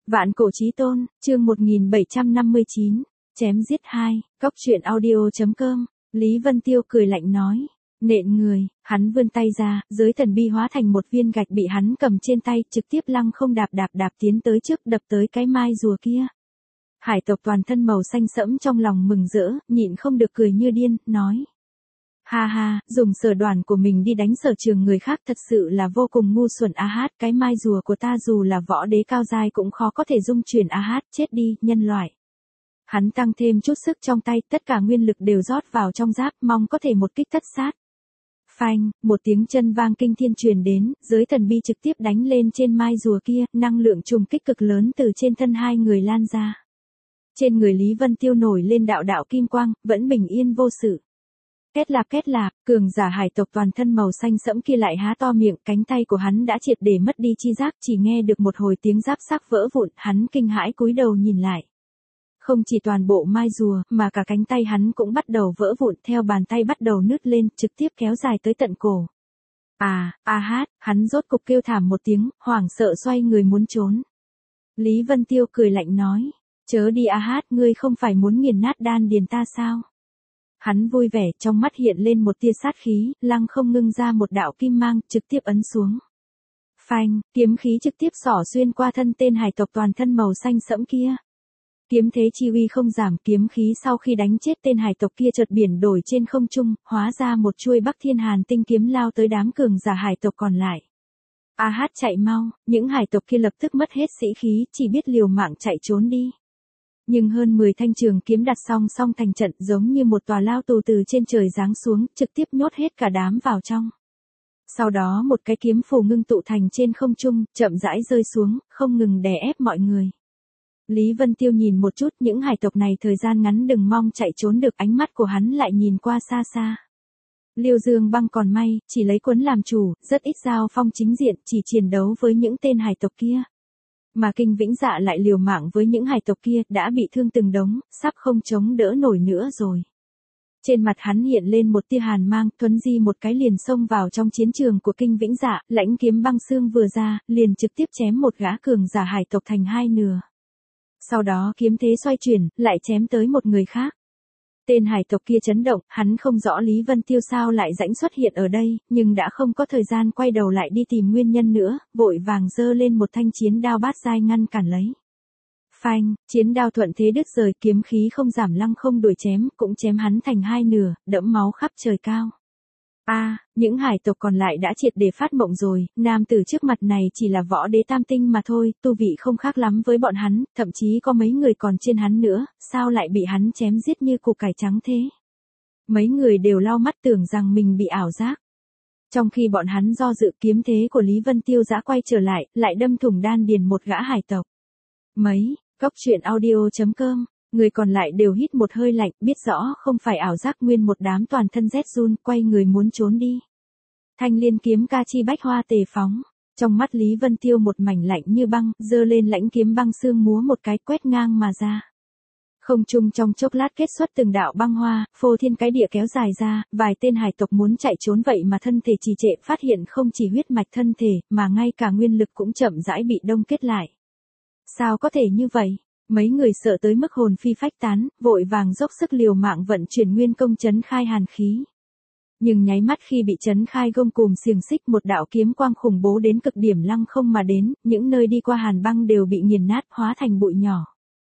Vạn cổ chí tôn, chương 1759, chém giết 2, cóc truyện audio.com, Lý Vân Tiêu cười lạnh nói, nện người, hắn vươn tay ra, giới thần bi hóa thành một viên gạch bị hắn cầm trên tay, trực tiếp lăng không đạp tiến tới trước đập tới cái mai rùa kia. Hải tộc toàn thân màu xanh sẫm trong lòng mừng rỡ, nhịn không được cười như điên, nói. Ha ha, dùng sở đoàn của mình đi đánh sở trường người khác thật sự là vô cùng ngu xuẩn a hát, cái mai rùa của ta dù là võ đế cao giai cũng khó có thể dung chuyển a hát, chết đi, nhân loại. Hắn tăng thêm chút sức trong tay, tất cả nguyên lực đều rót vào trong giáp, mong có thể một kích tất sát. Phanh, một tiếng chân vang kinh thiên truyền đến, giới thần bi trực tiếp đánh lên trên mai rùa kia, năng lượng trùng kích cực lớn từ trên thân hai người lan ra. Trên người Lý Vân Tiêu nổi lên đạo đạo kim quang, vẫn bình yên vô sự. Kết lạc, cường giả hải tộc toàn thân màu xanh sẫm kia lại há to miệng, cánh tay của hắn đã triệt để mất đi chi giác, chỉ nghe được một hồi tiếng giáp sắc vỡ vụn, hắn kinh hãi cúi đầu nhìn lại. Không chỉ toàn bộ mai rùa, mà cả cánh tay hắn cũng bắt đầu vỡ vụn, theo bàn tay bắt đầu nứt lên, trực tiếp kéo dài tới tận cổ. Hắn rốt cục kêu thảm một tiếng, hoảng sợ xoay người muốn trốn. Lý Vân Tiêu cười lạnh nói, chớ đi ngươi không phải muốn nghiền nát đan điền ta sao? Hắn vui vẻ, trong mắt hiện lên một tia sát khí, lăng không ngưng ra một đạo kim mang, trực tiếp ấn xuống. Phanh, kiếm khí trực tiếp xỏ xuyên qua thân tên hải tộc toàn thân màu xanh sẫm kia. Kiếm thế chi uy không giảm, kiếm khí sau khi đánh chết tên hải tộc kia chợt biển đổi trên không trung, hóa ra một chuôi Bắc Thiên Hàn tinh kiếm lao tới đám cường giả hải tộc còn lại. Chạy mau, những hải tộc kia lập tức mất hết sĩ khí, chỉ biết liều mạng chạy trốn đi. Nhưng hơn 10 thanh trường kiếm đặt song song thành trận, giống như một tòa lao tù từ trên trời giáng xuống, trực tiếp nhốt hết cả đám vào trong. Sau đó một cái kiếm phù ngưng tụ thành trên không trung, chậm rãi rơi xuống, không ngừng đè ép mọi người. Lý Vân Tiêu nhìn một chút, những hải tộc này thời gian ngắn đừng mong chạy trốn được, ánh mắt của hắn lại nhìn qua xa xa. Liêu Dương Băng còn may, chỉ lấy quấn làm chủ, rất ít giao phong chính diện, chỉ chiến đấu với những tên hải tộc kia. Mà Kinh Vĩnh Dạ lại liều mạng với những hải tộc kia, đã bị thương từng đống, sắp không chống đỡ nổi nữa rồi. Trên mặt hắn hiện lên một tia hàn mang, thuấn di một cái liền xông vào trong chiến trường của Kinh Vĩnh Dạ, lãnh kiếm băng xương vừa ra, liền trực tiếp chém một gã cường giả hải tộc thành hai nửa. Sau đó kiếm thế xoay chuyển, lại chém tới một người khác. Tên hải tộc kia chấn động, hắn không rõ Lý Vân Tiêu sao lại rãnh xuất hiện ở đây, nhưng đã không có thời gian quay đầu lại đi tìm nguyên nhân nữa, vội vàng giơ lên một thanh chiến đao bát giai ngăn cản lấy. Phanh, chiến đao thuận thế đứt rời, kiếm khí không giảm lăng không đuổi chém, cũng chém hắn thành hai nửa, đẫm máu khắp trời cao. Những hải tộc còn lại đã triệt để phát mộng rồi, nam tử trước mặt này chỉ là võ đế tam tinh mà thôi, tu vị không khác lắm với bọn hắn, thậm chí có mấy người còn trên hắn nữa, sao lại bị hắn chém giết như củ cải trắng thế? Mấy người đều lau mắt tưởng rằng mình bị ảo giác. Trong khi bọn hắn do dự, kiếm thế của Lý Vân Tiêu giã quay trở lại đâm thủng đan điền một gã hải tộc. Cóc truyện audio.com, người còn lại đều hít một hơi lạnh, biết rõ không phải ảo giác, nguyên một đám toàn thân rét run, quay người muốn trốn đi. Thanh liên kiếm ca chi bách hoa tề phóng, trong mắt Lý Vân Tiêu một mảnh lạnh như băng, giơ lên lãnh kiếm băng xương múa một cái quét ngang mà ra. Không trung trong chốc lát kết xuất từng đạo băng hoa, phô thiên cái địa kéo dài ra, vài tên hải tộc muốn chạy trốn vậy mà thân thể trì trệ, phát hiện không chỉ huyết mạch thân thể, mà ngay cả nguyên lực cũng chậm rãi bị đông kết lại. Sao có thể như vậy? Mấy người sợ tới mức hồn phi phách tán, vội vàng dốc sức liều mạng vận chuyển nguyên công trấn khai hàn khí. Nhưng nháy mắt khi bị trấn khai gông cùm xiềng xích, một đạo kiếm quang khủng bố đến cực điểm lăng không mà đến, những nơi đi qua hàn băng đều bị nghiền nát, hóa thành bụi nhỏ.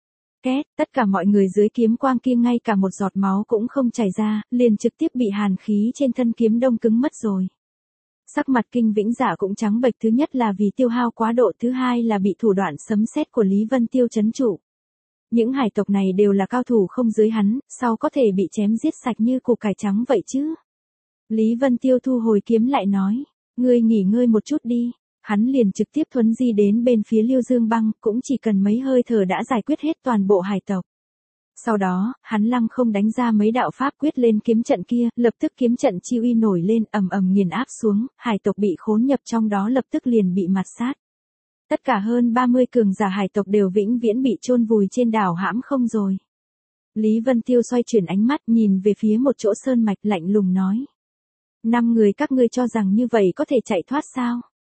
Tất cả mọi người dưới kiếm quang kia ngay cả một giọt máu cũng không chảy ra, liền trực tiếp bị hàn khí trên thân kiếm đông cứng mất rồi. Sắc mặt Kinh Vĩnh Dạ cũng trắng bệch, thứ nhất là vì tiêu hao quá độ, thứ hai là bị thủ đoạn sấm sét của Lý Vân Tiêu trấn trụ. Những hải tộc này đều là cao thủ không dưới hắn, sao có thể bị chém giết sạch như củ cải trắng vậy chứ? Lý Vân Tiêu thu hồi kiếm lại nói, ngươi nghỉ ngơi một chút đi. Hắn liền trực tiếp thuấn di đến bên phía Liêu Dương Băng, cũng chỉ cần mấy hơi thở đã giải quyết hết toàn bộ hải tộc. Sau đó, hắn lăng không đánh ra mấy đạo pháp quyết lên kiếm trận kia, lập tức kiếm trận chi uy nổi lên, ầm ầm nghiền áp xuống, hải tộc bị khốn nhập trong đó lập tức liền bị mạt sát. Tất cả hơn 30 cường giả hải tộc đều vĩnh viễn bị chôn vùi trên đảo hãm không rồi. Lý Vân Tiêu xoay chuyển ánh mắt nhìn về phía một chỗ sơn mạch, lạnh lùng nói. 5 người các ngươi cho rằng như vậy có thể chạy thoát sao?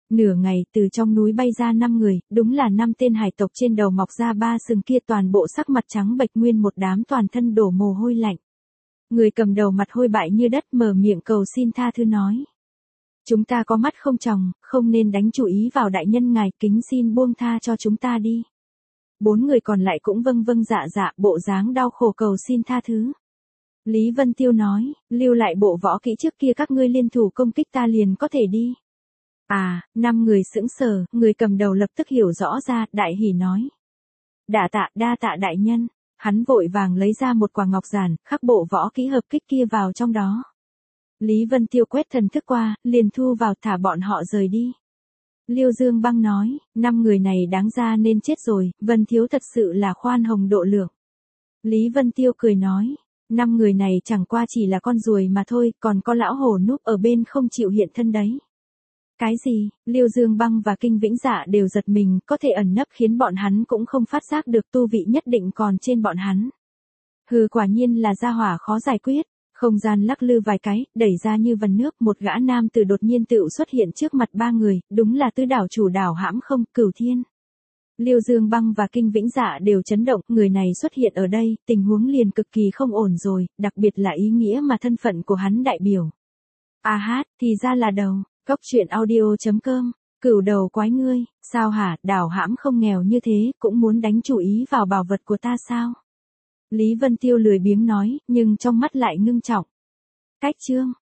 Nửa ngày từ trong núi bay ra 5 người, đúng là 5 tên hải tộc trên đầu mọc ra 3 sừng kia, toàn bộ sắc mặt trắng bệch, nguyên một đám toàn thân đổ mồ hôi lạnh. Người cầm đầu mặt hôi bại như đất mở miệng cầu xin tha thứ nói. Chúng ta có mắt không tròng, không nên đánh chủ ý vào đại nhân ngài, kính xin buông tha cho chúng ta đi. 4 người còn lại cũng vâng vâng dạ dạ, bộ dáng đau khổ cầu xin tha thứ. Lý Vân Tiêu nói, lưu lại bộ võ kỹ trước kia, các ngươi liên thủ công kích ta liền có thể đi. 5 người sững sờ, người cầm đầu lập tức hiểu rõ ra, đại hỉ nói. Đa tạ đại nhân. Hắn vội vàng lấy ra một quả ngọc giản, khắc bộ võ kỹ hợp kích kia vào trong đó. Lý Vân Tiêu quét thần thức qua, liền thu vào, thả bọn họ rời đi. Liêu Dương Băng nói, 5 người này đáng ra nên chết rồi, Vân Thiếu thật sự là khoan hồng độ lượng. Lý Vân Tiêu cười nói, 5 người này chẳng qua chỉ là con ruồi mà thôi, còn có lão hổ núp ở bên không chịu hiện thân đấy. Cái gì? Liêu Dương Băng và Kinh Vĩnh Dạ đều giật mình, có thể ẩn nấp khiến bọn hắn cũng không phát giác được, tu vị nhất định còn trên bọn hắn. Hừ, quả nhiên là gia hỏa khó giải quyết. Không gian lắc lư vài cái, đẩy ra như vần nước, một gã nam tử đột nhiên tựu xuất hiện trước mặt 3 người, đúng là tứ đảo chủ đảo Hãm Không, Cửu Thiên. Liêu Dương Băng và Kinh Vĩnh Dạ đều chấn động, người này xuất hiện ở đây, tình huống liền cực kỳ không ổn rồi, đặc biệt là ý nghĩa mà thân phận của hắn đại biểu. Thì ra là đầu. Cốc truyện audio.com, cửu đầu quái ngươi, sao hả, đảo Hãm Không nghèo như thế, cũng muốn đánh chủ ý vào bảo vật của ta sao? Lý Vân Tiêu lười biếng nói, nhưng trong mắt lại ngưng trọng. Cách chương.